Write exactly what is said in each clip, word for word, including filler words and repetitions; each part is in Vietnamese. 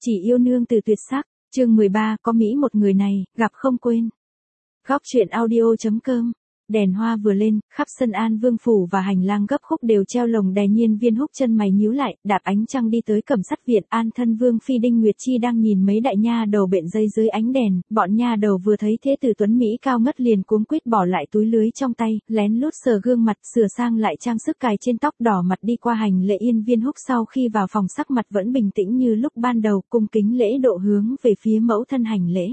chỉ yêu nương từ tuyệt sắc, chương mười ba, có Mỹ một người này, gặp không quên. Góc truyện audio chấm com. Đèn hoa vừa lên, khắp sân An Vương phủ và hành lang gấp khúc đều treo lồng đèn. Nhiên Viên Húc chân mày nhíu lại, đạp ánh trăng đi tới Cẩm Sắt viện. An thân Vương phi Đinh Nguyệt Chi đang nhìn mấy đại nha đầu bện dây dưới ánh đèn. Bọn nha đầu vừa thấy thế tử tuấn mỹ cao ngất liền cuống quýt bỏ lại túi lưới trong tay, lén lút sờ gương mặt, sửa sang lại trang sức cài trên tóc, đỏ mặt đi qua hành lễ. Yên Viên Húc sau khi vào phòng sắc mặt vẫn bình tĩnh như lúc ban đầu, cung kính lễ độ hướng về phía mẫu thân hành lễ.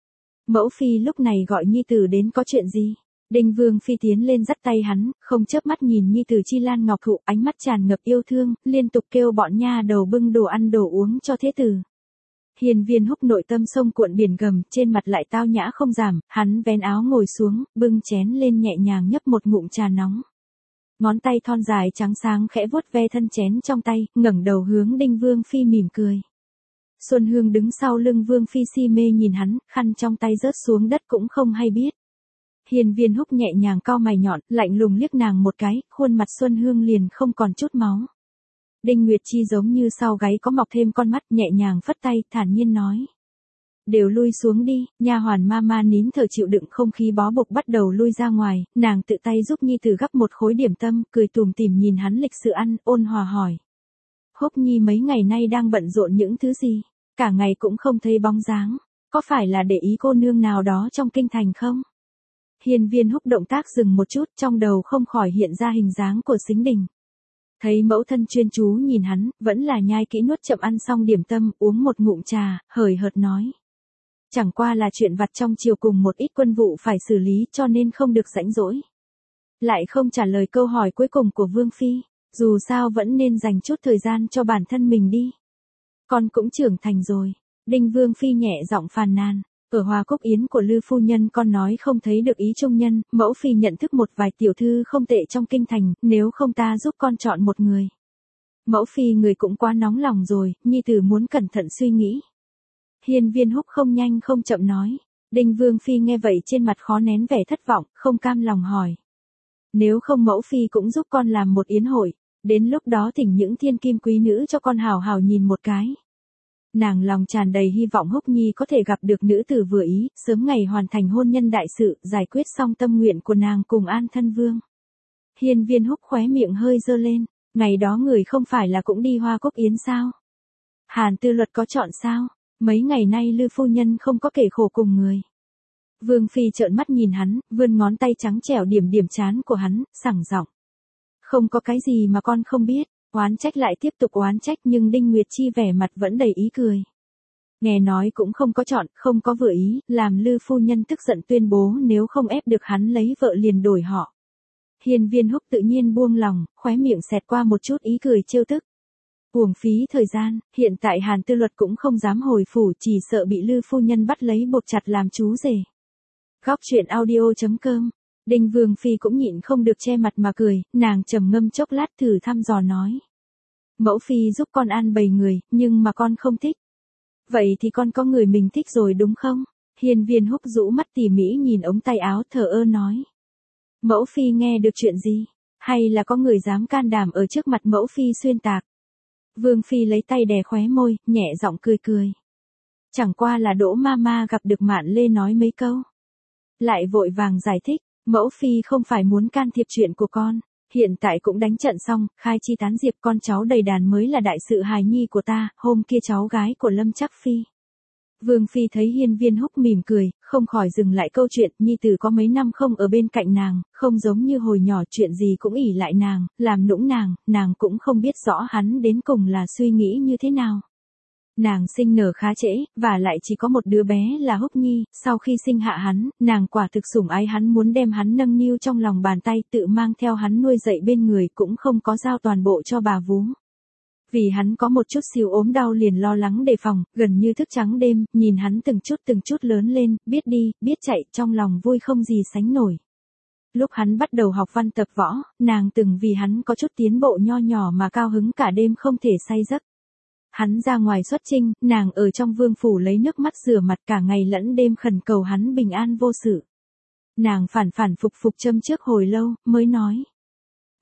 Mẫu phi lúc này gọi nhi tử đến có chuyện gì? Đinh Vương phi tiến lên dắt tay hắn, không chớp mắt nhìn nhi tử Chi Lan ngọc thụ, ánh mắt tràn ngập yêu thương, liên tục kêu bọn nha đầu bưng đồ ăn đồ uống cho thế tử. Hiên Viên Húc nội tâm sông cuộn biển gầm, trên mặt lại tao nhã không giảm, hắn vén áo ngồi xuống, bưng chén lên nhẹ nhàng nhấp một ngụm trà nóng. Ngón tay thon dài trắng sáng khẽ vuốt ve thân chén trong tay, ngẩng đầu hướng Đinh Vương phi mỉm cười. Xuân Hương đứng sau lưng Vương phi si mê nhìn hắn, khăn trong tay rớt xuống đất cũng không hay biết. Hiên Viên Húc nhẹ nhàng cau mày nhọn, lạnh lùng liếc nàng một cái, khuôn mặt Xuân Hương liền không còn chút máu. Đinh Nguyệt Chi giống như sau gáy có mọc thêm con mắt, nhẹ nhàng phất tay, thản nhiên nói: "Đều lui xuống đi." Nha hoàn Mama nín thở chịu đựng không khí bó buộc bắt đầu lui ra ngoài, nàng tự tay giúp nhi tử gắp một khối điểm tâm, cười tủm tỉm nhìn hắn lịch sự ăn, ôn hòa hỏi: "Húc nhi mấy ngày nay đang bận rộn những thứ gì? Cả ngày cũng không thấy bóng dáng, có phải là để ý cô nương nào đó trong kinh thành không?" Hiên Viên Húc động tác dừng một chút, trong đầu không khỏi hiện ra hình dáng của Sính Đình. Thấy mẫu thân chuyên chú nhìn hắn, vẫn là nhai kỹ nuốt chậm ăn xong điểm tâm, uống một ngụm trà, hời hợt nói: "Chẳng qua là chuyện vặt trong triều cùng một ít quân vụ phải xử lý, cho nên không được rảnh rỗi." Lại không trả lời câu hỏi cuối cùng của Vương phi, dù sao vẫn nên dành chút thời gian cho bản thân mình đi. Con cũng trưởng thành rồi. Đinh Vương phi nhẹ giọng phàn nàn. Ở Hoa Cúc Yến của Lư phu nhân con nói không thấy được ý trung nhân, mẫu phi nhận thức một vài tiểu thư không tệ trong kinh thành, nếu không ta giúp con chọn một người. Mẫu phi người cũng quá nóng lòng rồi, nhi tử muốn cẩn thận suy nghĩ. Hiên Viên Húc không nhanh không chậm nói. Đinh Vương phi nghe vậy trên mặt khó nén vẻ thất vọng, không cam lòng hỏi: "Nếu không mẫu phi cũng giúp con làm một yến hội, đến lúc đó thỉnh những thiên kim quý nữ cho con hào hào nhìn một cái." Nàng lòng tràn đầy hy vọng Húc nhi có thể gặp được nữ tử vừa ý, sớm ngày hoàn thành hôn nhân đại sự, giải quyết xong tâm nguyện của nàng cùng An thân vương. Hiên Viên Húc khóe miệng hơi dơ lên, ngày đó người không phải là cũng đi Hoa Cúc Yến sao? Hàn Tư Luật có chọn sao? Mấy ngày nay Lư phu nhân không có kể khổ cùng người. Vương phi trợn mắt nhìn hắn, vươn ngón tay trắng trẻo điểm điểm trán của hắn, sảng giọng: "Không có cái gì mà con không biết." Oán trách lại tiếp tục oán trách, nhưng Đinh Nguyệt Chi vẻ mặt vẫn đầy ý cười. Nghe nói cũng không có chọn, không có vừa ý, làm Lư phu nhân tức giận tuyên bố nếu không ép được hắn lấy vợ liền đổi họ. Hiên Viên Húc tự nhiên buông lòng, khóe miệng xẹt qua một chút ý cười trêu tức. Uổng phí thời gian, hiện tại Hàn Tư Luật cũng không dám hồi phủ, chỉ sợ bị Lư phu nhân bắt lấy buộc chặt làm chú rể. Góc truyện audio chấm com. Đinh Vương phi cũng nhịn không được che mặt mà cười, nàng trầm ngâm chốc lát thử thăm dò nói: "Mẫu phi giúp con an bầy người, nhưng mà con không thích." "Vậy thì con có người mình thích rồi đúng không?" Hiên Viên Húc rũ mắt tỉ mỉ nhìn ống tay áo thờ ơ nói: "Mẫu phi nghe được chuyện gì? Hay là có người dám can đảm ở trước mặt mẫu phi xuyên tạc?" Vương phi lấy tay đè khóe môi, nhẹ giọng cười cười. Chẳng qua là Đỗ Mama gặp được Mạn Lê nói mấy câu. Lại vội vàng giải thích: "Mẫu phi không phải muốn can thiệp chuyện của con, hiện tại cũng đánh trận xong, khai chi tán diệp, con cháu đầy đàn mới là đại sự hài nhi của ta, hôm kia cháu gái của Lâm Trác phi." Vương phi thấy Hiên Viên Húc mỉm cười, không khỏi dừng lại câu chuyện, nhi tử có mấy năm không ở bên cạnh nàng, không giống như hồi nhỏ chuyện gì cũng ỷ lại nàng, làm nũng nàng, nàng cũng không biết rõ hắn đến cùng là suy nghĩ như thế nào. Nàng sinh nở khá trễ, và lại chỉ có một đứa bé là Húc nhi, sau khi sinh hạ hắn, nàng quả thực sủng ái hắn, muốn đem hắn nâng niu trong lòng bàn tay, tự mang theo hắn nuôi dạy bên người, cũng không có giao toàn bộ cho bà vú. Vì hắn có một chút xíu ốm đau liền lo lắng đề phòng, gần như thức trắng đêm, nhìn hắn từng chút từng chút lớn lên, biết đi, biết chạy, trong lòng vui không gì sánh nổi. Lúc hắn bắt đầu học văn tập võ, nàng từng vì hắn có chút tiến bộ nho nhỏ mà cao hứng cả đêm không thể say giấc. Hắn ra ngoài xuất chinh, nàng ở trong vương phủ lấy nước mắt rửa mặt cả ngày lẫn đêm khẩn cầu hắn bình an vô sự. Nàng phản phản phục phục châm trước hồi lâu, mới nói: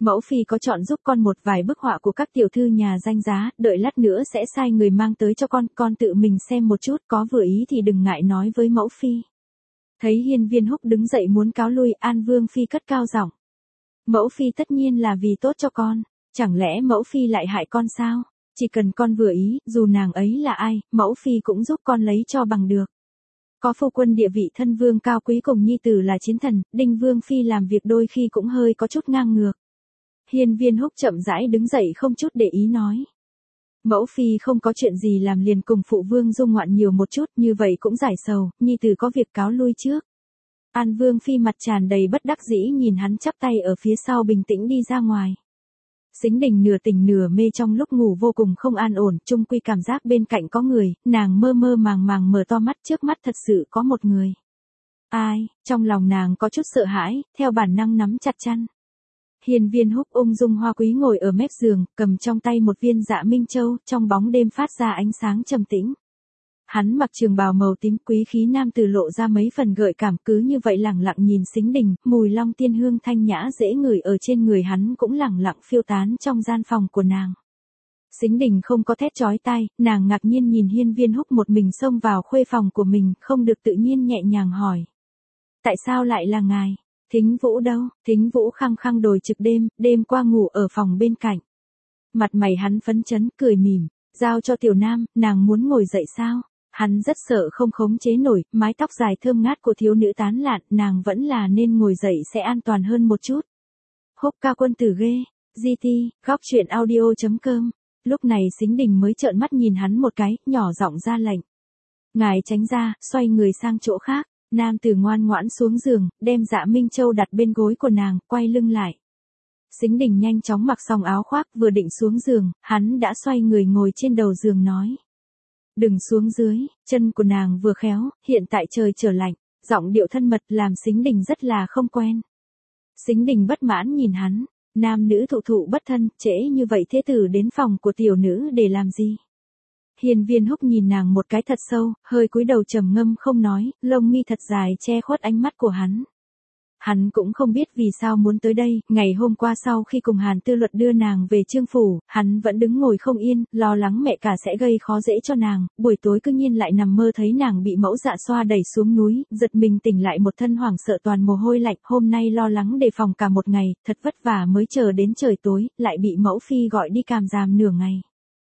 Mẫu phi có chọn giúp con một vài bức họa của các tiểu thư nhà danh giá, đợi lát nữa sẽ sai người mang tới cho con, con tự mình xem một chút, có vừa ý thì đừng ngại nói với mẫu phi. Thấy Hiên Viên Húc đứng dậy muốn cáo lui, An Vương phi cất cao giọng. Mẫu phi tất nhiên là vì tốt cho con, chẳng lẽ mẫu phi lại hại con sao? Chỉ cần con vừa ý, dù nàng ấy là ai, mẫu phi cũng giúp con lấy cho bằng được. Có phu quân địa vị thân vương cao quý cùng nhi tử là chiến thần, Đinh Vương phi làm việc đôi khi cũng hơi có chút ngang ngược. Hiên Viên Húc chậm rãi đứng dậy không chút để ý nói. Mẫu phi không có chuyện gì làm liền cùng phụ vương dung ngoạn nhiều một chút, như vậy cũng giải sầu, nhi tử có việc cáo lui trước. An Vương phi mặt tràn đầy bất đắc dĩ nhìn hắn chắp tay ở phía sau bình tĩnh đi ra ngoài. Sính Đình nửa tỉnh nửa mê trong lúc ngủ vô cùng không an ổn, chung quy cảm giác bên cạnh có người, nàng mơ mơ màng màng mở to mắt, trước mắt thật sự có một người. Ai, trong lòng nàng có chút sợ hãi, theo bản năng nắm chặt chăn. Hiên Viên Húc ung dung hoa quý ngồi ở mép giường, cầm trong tay một viên Dạ Minh Châu, trong bóng đêm phát ra ánh sáng trầm tĩnh. Hắn mặc trường bào màu tím, quý khí nam tử lộ ra mấy phần gợi cảm, cứ như vậy lẳng lặng nhìn Sính Đình, mùi long tiên hương thanh nhã dễ ngửi ở trên người hắn cũng lẳng lặng phiêu tán trong gian phòng của nàng. Sính Đình không có thét chói tai, nàng ngạc nhiên nhìn Hiên Viên Húc một mình xông vào khuê phòng của mình, không được tự nhiên nhẹ nhàng hỏi. Tại sao lại là ngài? Thính Vũ đâu? Thính Vũ khăng khăng đồi trực đêm, đêm qua ngủ ở phòng bên cạnh. Mặt mày hắn phấn chấn, cười mỉm, giao cho Tiểu Nam, nàng muốn ngồi dậy sao? Hắn rất sợ không khống chế nổi, mái tóc dài thơm ngát của thiếu nữ tán lạn, nàng vẫn là nên ngồi dậy sẽ an toàn hơn một chút. Húc ca quân tử ghê, giê tê, góc truyện audio chấm com. Lúc này Sính Đình mới trợn mắt nhìn hắn một cái, nhỏ giọng ra lệnh. Ngài tránh ra, xoay người sang chỗ khác. Nam tử ngoan ngoãn xuống giường, đem Dạ Minh Châu đặt bên gối của nàng, quay lưng lại. Sính Đình nhanh chóng mặc xong áo khoác, vừa định xuống giường, hắn đã xoay người ngồi trên đầu giường nói. Đừng xuống dưới, chân của nàng vừa khéo, hiện tại trời trở lạnh, giọng điệu thân mật làm Sính Đình rất là không quen. Sính Đình bất mãn nhìn hắn, nam nữ thụ thụ bất thân, trễ như vậy thế tử đến phòng của tiểu nữ để làm gì? Hiên Viên Húc nhìn nàng một cái thật sâu, hơi cúi đầu trầm ngâm không nói, lông mi thật dài che khuất ánh mắt của hắn. Hắn cũng không biết vì sao muốn tới đây, ngày hôm qua sau khi cùng Hàn Tư Luật đưa nàng về Trương phủ, hắn vẫn đứng ngồi không yên, lo lắng mẹ cả sẽ gây khó dễ cho nàng, buổi tối cứ nhiên lại nằm mơ thấy nàng bị mẫu Dạ Xoa đẩy xuống núi, giật mình tỉnh lại một thân hoảng sợ toàn mồ hôi lạnh, hôm nay lo lắng đề phòng cả một ngày, thật vất vả mới chờ đến trời tối, lại bị mẫu phi gọi đi càm giàm nửa ngày.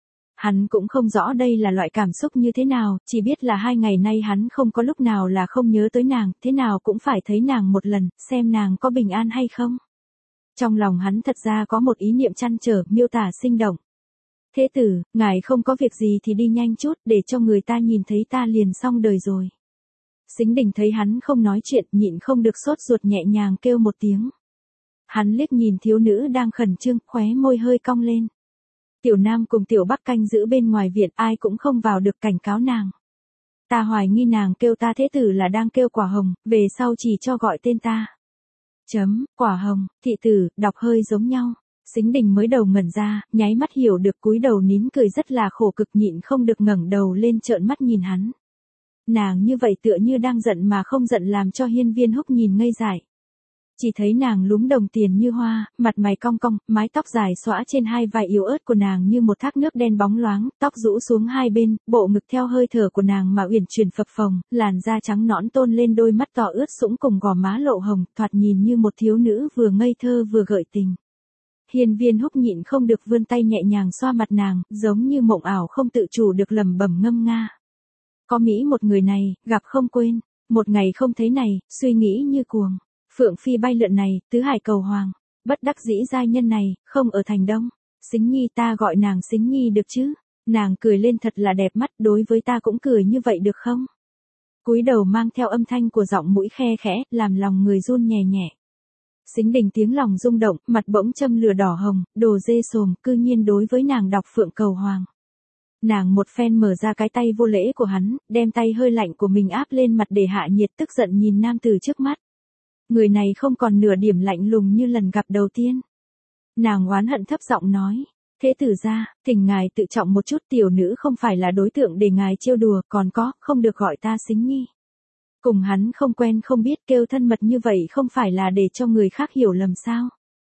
Hắn cũng không rõ đây là loại cảm xúc như thế nào, chỉ biết là hai ngày nay hắn không có lúc nào là không nhớ tới nàng, thế nào cũng phải thấy nàng một lần, xem nàng có bình an hay không. Trong lòng hắn thật ra có một ý niệm trăn trở, miêu tả sinh động. Thế tử, ngài không có việc gì thì đi nhanh chút, để cho người ta nhìn thấy ta liền xong đời rồi. Sính Đình thấy hắn không nói chuyện, nhịn không được sốt ruột nhẹ nhàng kêu một tiếng. Hắn liếc nhìn thiếu nữ đang khẩn trương, khóe môi hơi cong lên. Tiểu Nam cùng Tiểu Bắc canh giữ bên ngoài viện, ai cũng không vào được, cảnh cáo nàng. Ta hoài nghi nàng kêu ta thế tử là đang kêu Quả Hồng, về sau chỉ cho gọi tên ta. Chấm, Quả Hồng, thị tử, đọc hơi giống nhau. Sính Đình mới đầu ngẩn ra, nháy mắt hiểu được, cúi đầu nín cười rất là khổ cực, nhịn không được ngẩng đầu lên trợn mắt nhìn hắn. Nàng như vậy tựa như đang giận mà không giận làm cho Hiên Viên Húc nhìn ngây dại. Chỉ thấy nàng lúm đồng tiền như hoa, mặt mày cong cong, mái tóc dài xõa trên hai vai yếu ớt của nàng như một thác nước đen bóng loáng, tóc rũ xuống hai bên, bộ ngực theo hơi thở của nàng mà uyển chuyển phập phồng, làn da trắng nõn tôn lên đôi mắt to ướt sũng cùng gò má lộ hồng, thoạt nhìn như một thiếu nữ vừa ngây thơ vừa gợi tình. Hiên Viên Húc nhịn không được vươn tay nhẹ nhàng xoa mặt nàng, giống như mộng ảo không tự chủ được lẩm bẩm ngâm nga. Có Mỹ một người này, gặp không quên, một ngày không thấy này, suy nghĩ như cuồng. Phượng phi bay lượn này, tứ hải cầu hoàng, bất đắc dĩ giai nhân này, không ở thành đông. Sính Nhi, ta gọi nàng Sính Nhi được chứ? Nàng cười lên thật là đẹp mắt, đối với ta cũng cười như vậy được không? Cúi đầu mang theo âm thanh của giọng mũi khe khẽ, làm lòng người run nhẹ nhẹ. Sính Đình tiếng lòng rung động, mặt bỗng châm lửa đỏ hồng, đồ dê sồm, cư nhiên đối với nàng đọc Phượng cầu hoàng. Nàng một phen mở ra cái tay vô lễ của hắn, đem tay hơi lạnh của mình áp lên mặt để hạ nhiệt, tức giận nhìn nam tử trước mắt. Người này không còn nửa điểm lạnh lùng như lần gặp đầu tiên. Nàng oán hận thấp giọng nói, thế tử gia, thỉnh ngài tự trọng một chút, tiểu nữ không phải là đối tượng để ngài trêu đùa, còn có, không được gọi ta Sính Nhi. Cùng hắn không quen không biết, kêu thân mật như vậy không phải là để cho người khác hiểu lầm sao.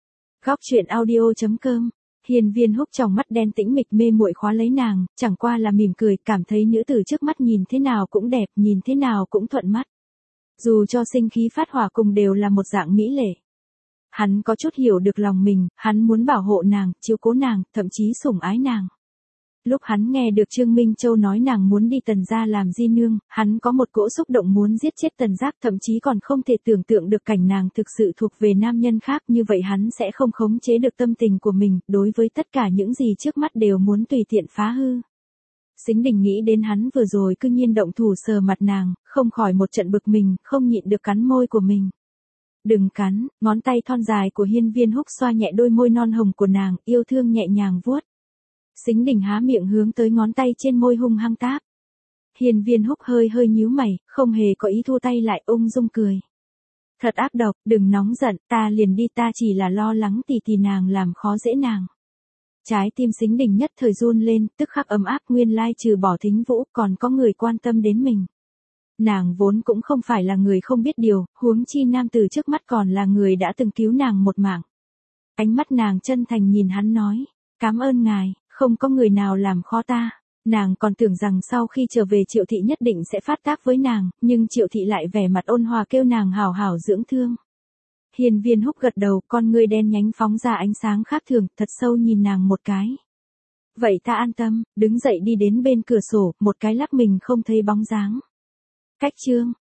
Góc chuyện audio chấm com. Hiên Viên Húc trong mắt đen tĩnh mịch mê muội khóa lấy nàng, chẳng qua là mỉm cười, cảm thấy nữ tử trước mắt nhìn thế nào cũng đẹp, nhìn thế nào cũng thuận mắt. Dù cho sinh khí phát hỏa cùng đều là một dạng mỹ lệ. Hắn có chút hiểu được lòng mình, hắn muốn bảo hộ nàng, chiếu cố nàng, thậm chí sủng ái nàng. Lúc hắn nghe được Trương Minh Châu nói nàng muốn đi Tần gia làm di nương, hắn có một cỗ xúc động muốn giết chết Tần Giác, thậm chí còn không thể tưởng tượng được cảnh nàng thực sự thuộc về nam nhân khác, như vậy hắn sẽ không khống chế được tâm tình của mình, đối với tất cả những gì trước mắt đều muốn tùy tiện phá hư. Sính Đình nghĩ đến hắn vừa rồi cư nhiên động thủ sờ mặt nàng, không khỏi một trận bực mình, không nhịn được cắn môi của mình. Đừng cắn, ngón tay thon dài của Hiên Viên Húc xoa nhẹ đôi môi non hồng của nàng, yêu thương nhẹ nhàng vuốt. Sính Đình há miệng hướng tới ngón tay trên môi hung hăng táp. Hiên Viên Húc hơi hơi nhíu mày, không hề có ý thu tay lại, ung dung cười. Thật ác độc, đừng nóng giận, ta liền đi, ta chỉ là lo lắng tỷ tỷ nàng làm khó dễ nàng. Trái tim Sính Đình nhất thời run lên, tức khắc ấm áp, nguyên lai trừ bỏ Thính Vũ còn có người quan tâm đến mình. Nàng vốn cũng không phải là người không biết điều, huống chi nam tử trước mắt còn là người đã từng cứu nàng một mạng. Ánh mắt nàng chân thành nhìn hắn nói, cảm ơn ngài, không có người nào làm khó ta. Nàng còn tưởng rằng sau khi trở về Triệu Thị nhất định sẽ phát tác với nàng, nhưng Triệu Thị lại vẻ mặt ôn hòa kêu nàng hảo hảo dưỡng thương. Hiên Viên Húc gật đầu, con ngươi đen nhánh phóng ra ánh sáng khác thường, thật sâu nhìn nàng một cái. Vậy ta an tâm, đứng dậy đi đến bên cửa sổ, một cái lắc mình không thấy bóng dáng. Cách chương